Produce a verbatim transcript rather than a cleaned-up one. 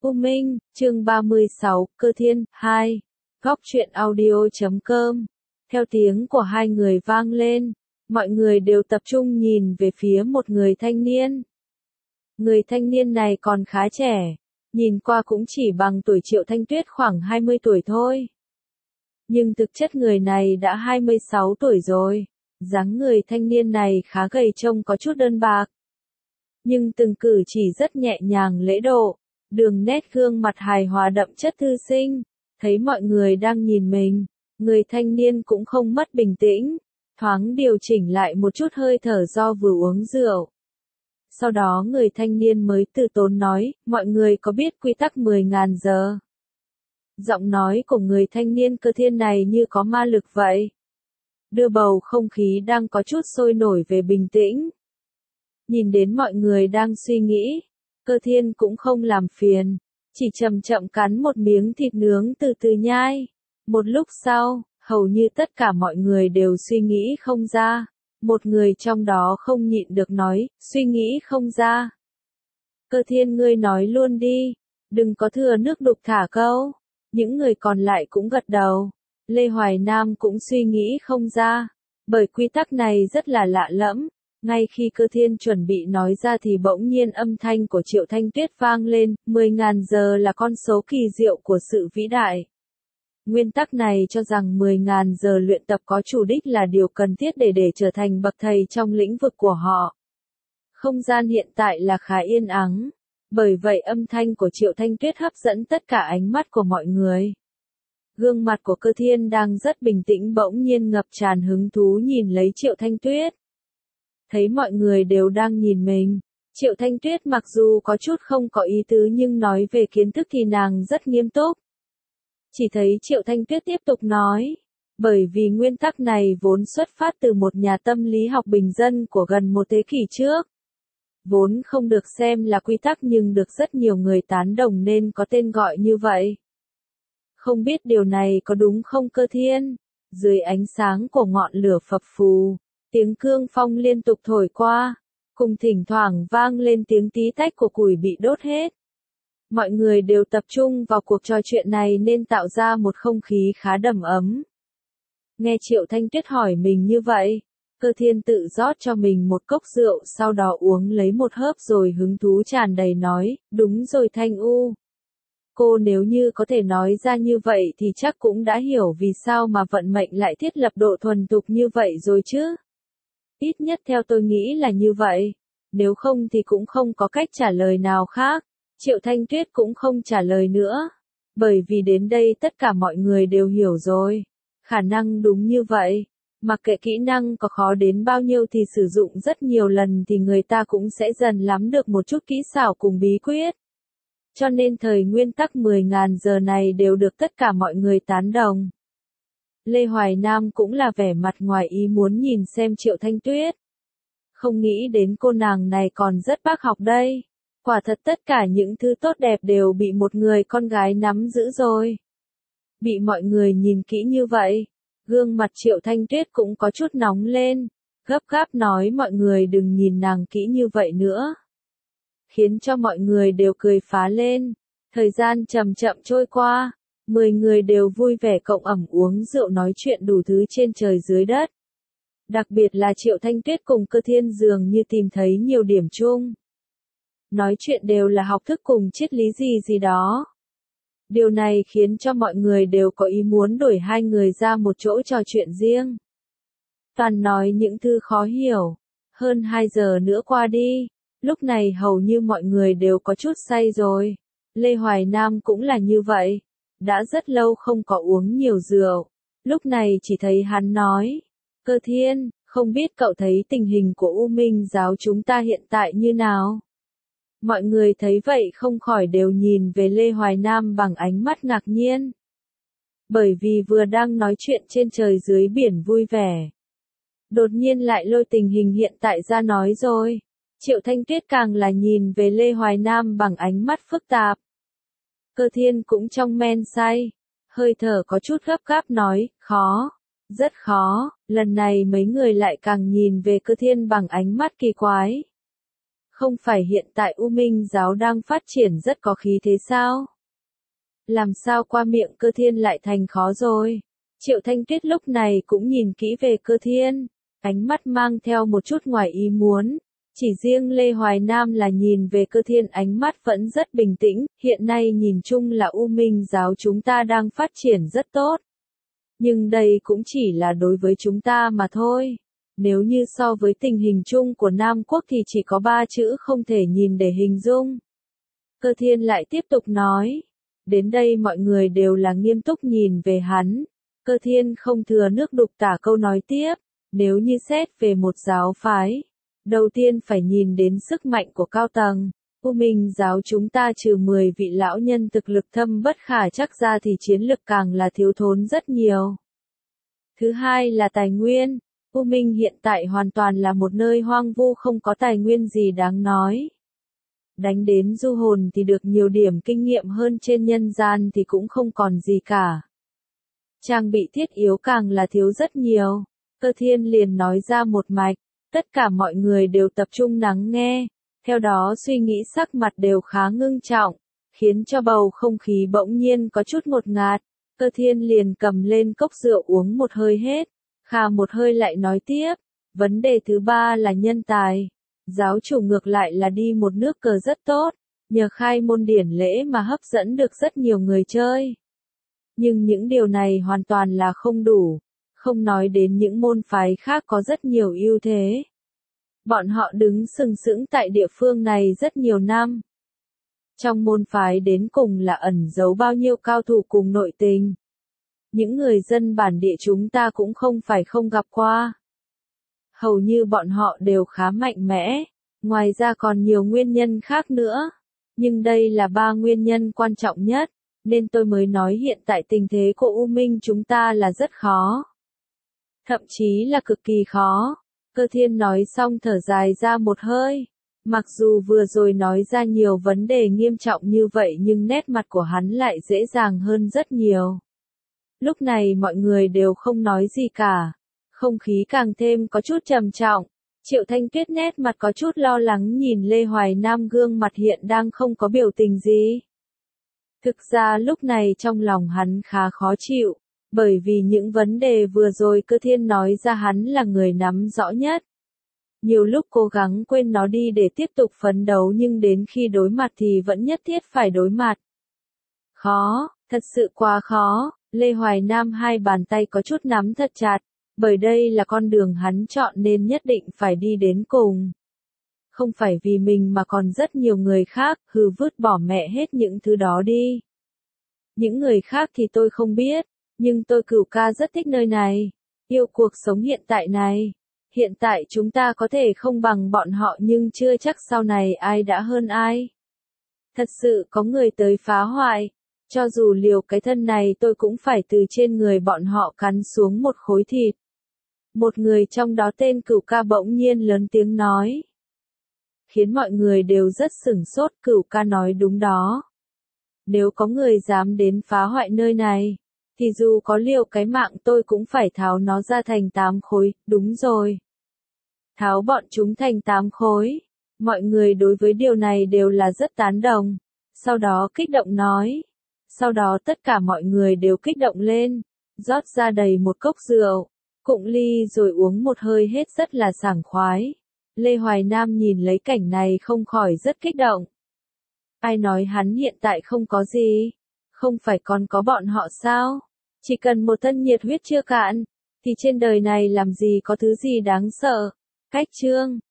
U Minh, chương ba mươi sáu, Cơ Thiên, hai. Góc truyện audio chấm com. Theo tiếng của hai người vang lên, mọi người đều tập trung nhìn về phía một người thanh niên. Người thanh niên này còn khá trẻ, nhìn qua cũng chỉ bằng tuổi Triệu Thanh Tuyết khoảng hai mươi tuổi thôi. Nhưng thực chất người này đã hai mươi sáu tuổi rồi, dáng người thanh niên này khá gầy trông có chút đơn bạc. Nhưng từng cử chỉ rất nhẹ nhàng lễ độ, đường nét gương mặt hài hòa đậm chất thư sinh, thấy mọi người đang nhìn mình, người thanh niên cũng không mất bình tĩnh, thoáng điều chỉnh lại một chút hơi thở do vừa uống rượu. Sau đó người thanh niên mới từ tốn nói, mọi người có biết quy tắc mười nghìn giờ? Giọng nói của người thanh niên Cơ Thiên này như có ma lực vậy. Đưa bầu không khí đang có chút sôi nổi về bình tĩnh. Nhìn đến mọi người đang suy nghĩ, Cơ Thiên cũng không làm phiền, chỉ chậm chậm cắn một miếng thịt nướng từ từ nhai. Một lúc sau, hầu như tất cả mọi người đều suy nghĩ không ra. Một người trong đó không nhịn được nói, suy nghĩ không ra. Cơ Thiên ngươi nói luôn đi, đừng có thừa nước đục thả câu. Những người còn lại cũng gật đầu. Lê Hoài Nam cũng suy nghĩ không ra, bởi quy tắc này rất là lạ lẫm. Ngay khi Cơ Thiên chuẩn bị nói ra thì bỗng nhiên âm thanh của Triệu Thanh Tuyết vang lên, mười nghìn giờ là con số kỳ diệu của sự vĩ đại. Nguyên tắc này cho rằng mười nghìn giờ luyện tập có chủ đích là điều cần thiết để để trở thành bậc thầy trong lĩnh vực của họ. Không gian hiện tại là khá yên ắng, bởi vậy âm thanh của Triệu Thanh Tuyết hấp dẫn tất cả ánh mắt của mọi người. Gương mặt của Cơ Thiên đang rất bình tĩnh bỗng nhiên ngập tràn hứng thú nhìn lấy Triệu Thanh Tuyết. Thấy mọi người đều đang nhìn mình, Triệu Thanh Tuyết mặc dù có chút không có ý tứ nhưng nói về kiến thức thì nàng rất nghiêm túc. Chỉ thấy Triệu Thanh Tuyết tiếp tục nói, bởi vì nguyên tắc này vốn xuất phát từ một nhà tâm lý học bình dân của gần một thế kỷ trước. Vốn không được xem là quy tắc nhưng được rất nhiều người tán đồng nên có tên gọi như vậy. Không biết điều này có đúng không Cơ Thiên? Dưới ánh sáng của ngọn lửa phập phù, tiếng cương phong liên tục thổi qua, cùng thỉnh thoảng vang lên tiếng tí tách của củi bị đốt hết. Mọi người đều tập trung vào cuộc trò chuyện này nên tạo ra một không khí khá đầm ấm. Nghe Triệu Thanh Tuyết hỏi mình như vậy, Cơ Thiên tự rót cho mình một cốc rượu sau đó uống lấy một hớp rồi hứng thú tràn đầy nói, đúng rồi Thanh U. Cô nếu như có thể nói ra như vậy thì chắc cũng đã hiểu vì sao mà vận mệnh lại thiết lập độ thuần thục như vậy rồi chứ. Ít nhất theo tôi nghĩ là như vậy, nếu không thì cũng không có cách trả lời nào khác. Triệu Thanh Tuyết cũng không trả lời nữa, bởi vì đến đây tất cả mọi người đều hiểu rồi. Khả năng đúng như vậy, mặc kệ kỹ năng có khó đến bao nhiêu thì sử dụng rất nhiều lần thì người ta cũng sẽ dần nắm được một chút kỹ xảo cùng bí quyết. Cho nên thời nguyên tắc mười nghìn giờ này đều được tất cả mọi người tán đồng. Lê Hoài Nam cũng là vẻ mặt ngoài ý muốn nhìn xem Triệu Thanh Tuyết. Không nghĩ đến cô nàng này còn rất bác học đây. Quả thật tất cả những thứ tốt đẹp đều bị một người con gái nắm giữ rồi. Bị mọi người nhìn kỹ như vậy, gương mặt Triệu Thanh Tuyết cũng có chút nóng lên, gấp gáp nói mọi người đừng nhìn nàng kỹ như vậy nữa. Khiến cho mọi người đều cười phá lên, thời gian chậm chậm trôi qua, mười người đều vui vẻ cộng ẩm uống rượu nói chuyện đủ thứ trên trời dưới đất. Đặc biệt là Triệu Thanh Tuyết cùng Cơ Thiên dường như tìm thấy nhiều điểm chung. Nói chuyện đều là học thức cùng triết lý gì gì đó. Điều này khiến cho mọi người đều có ý muốn đuổi hai người ra một chỗ trò chuyện riêng. Toàn nói những thứ khó hiểu. Hơn hai giờ nữa qua đi, lúc này hầu như mọi người đều có chút say rồi. Lê Hoài Nam cũng là như vậy. Đã rất lâu không có uống nhiều rượu. Lúc này chỉ thấy hắn nói, Cơ Thiên, không biết cậu thấy tình hình của U Minh giáo chúng ta hiện tại như nào? Mọi người thấy vậy không khỏi đều nhìn về Lê Hoài Nam bằng ánh mắt ngạc nhiên. Bởi vì vừa đang nói chuyện trên trời dưới biển vui vẻ. Đột nhiên lại lôi tình hình hiện tại ra nói rồi. Triệu Thanh Tuyết càng là nhìn về Lê Hoài Nam bằng ánh mắt phức tạp. Cơ Thiên cũng trong men say. Hơi thở có chút gấp gáp nói, khó. Rất khó, lần này mấy người lại càng nhìn về Cơ Thiên bằng ánh mắt kỳ quái. Không phải hiện tại U Minh giáo đang phát triển rất có khí thế sao? Làm sao qua miệng Cơ Thiên lại thành khó rồi? Triệu Thanh Tuyết lúc này cũng nhìn kỹ về Cơ Thiên, ánh mắt mang theo một chút ngoài ý muốn. Chỉ riêng Lê Hoài Nam là nhìn về Cơ Thiên ánh mắt vẫn rất bình tĩnh, hiện nay nhìn chung là U Minh giáo chúng ta đang phát triển rất tốt. Nhưng đây cũng chỉ là đối với chúng ta mà thôi. Nếu như so với tình hình chung của Nam Quốc thì chỉ có ba chữ không thể nhìn để hình dung. Cơ Thiên lại tiếp tục nói. Đến đây mọi người đều là nghiêm túc nhìn về hắn. Cơ Thiên không thừa nước đục tả câu nói tiếp. Nếu như xét về một giáo phái, đầu tiên phải nhìn đến sức mạnh của cao tầng. U Minh giáo chúng ta trừ mười vị lão nhân thực lực thâm bất khả trắc ra thì chiến lực càng là thiếu thốn rất nhiều. Thứ hai là tài nguyên. U Minh hiện tại hoàn toàn là một nơi hoang vu không có tài nguyên gì đáng nói. Đánh đến du hồn thì được nhiều điểm kinh nghiệm hơn trên nhân gian thì cũng không còn gì cả. Trang bị thiết yếu càng là thiếu rất nhiều. Cơ Thiên liền nói ra một mạch, tất cả mọi người đều tập trung lắng nghe, theo đó suy nghĩ sắc mặt đều khá ngưng trọng, khiến cho bầu không khí bỗng nhiên có chút ngột ngạt. Cơ Thiên liền cầm lên cốc rượu uống một hơi hết, khà một hơi lại nói tiếp, vấn đề thứ ba là nhân tài. Giáo chủ ngược lại là đi một nước cờ rất tốt, nhờ khai môn điển lễ mà hấp dẫn được rất nhiều người chơi. Nhưng những điều này hoàn toàn là không đủ, không nói đến những môn phái khác có rất nhiều ưu thế. Bọn họ đứng sừng sững tại địa phương này rất nhiều năm. Trong môn phái đến cùng là ẩn giấu bao nhiêu cao thủ cùng nội tình. Những người dân bản địa chúng ta cũng không phải không gặp qua. Hầu như bọn họ đều khá mạnh mẽ, ngoài ra còn nhiều nguyên nhân khác nữa. Nhưng đây là ba nguyên nhân quan trọng nhất, nên tôi mới nói hiện tại tình thế của U Minh chúng ta là rất khó. Thậm chí là cực kỳ khó. Cơ Thiên nói xong thở dài ra một hơi. Mặc dù vừa rồi nói ra nhiều vấn đề nghiêm trọng như vậy nhưng nét mặt của hắn lại dễ dàng hơn rất nhiều. Lúc này mọi người đều không nói gì cả. Không khí càng thêm có chút trầm trọng. Triệu Thanh Tuyết nét mặt có chút lo lắng nhìn Lê Hoài Nam gương mặt hiện đang không có biểu tình gì. Thực ra lúc này trong lòng hắn khá khó chịu, bởi vì những vấn đề vừa rồi Cơ Thiên nói ra hắn là người nắm rõ nhất. Nhiều lúc cố gắng quên nó đi để tiếp tục phấn đấu nhưng đến khi đối mặt thì vẫn nhất thiết phải đối mặt. Khó, thật sự quá khó, Lê Hoài Nam hai bàn tay có chút nắm thật chặt, bởi đây là con đường hắn chọn nên nhất định phải đi đến cùng. Không phải vì mình mà còn rất nhiều người khác, hừ vứt bỏ mẹ hết những thứ đó đi. Những người khác thì tôi không biết, nhưng tôi Cửu Ca rất thích nơi này, yêu cuộc sống hiện tại này. Hiện tại chúng ta có thể không bằng bọn họ nhưng chưa chắc sau này ai đã hơn ai. Thật sự có người tới phá hoại, cho dù liều cái thân này tôi cũng phải từ trên người bọn họ cắn xuống một khối thịt. Một người trong đó tên Cửu Ca bỗng nhiên lớn tiếng nói. Khiến mọi người đều rất sửng sốt. Cửu Ca nói đúng đó. Nếu có người dám đến phá hoại nơi này, thì dù có liều cái mạng tôi cũng phải tháo nó ra thành tám khối, đúng rồi. Tháo bọn chúng thành tám khối. Mọi người đối với điều này đều là rất tán đồng. Sau đó kích động nói. Sau đó tất cả mọi người đều kích động lên, rót ra đầy một cốc rượu, cụng ly rồi uống một hơi hết rất là sảng khoái. Lê Hoài Nam nhìn lấy cảnh này không khỏi rất kích động. Ai nói hắn hiện tại không có gì? Không phải còn có bọn họ sao? Chỉ cần một thân nhiệt huyết chưa cạn, thì trên đời này làm gì có thứ gì đáng sợ. Cách chương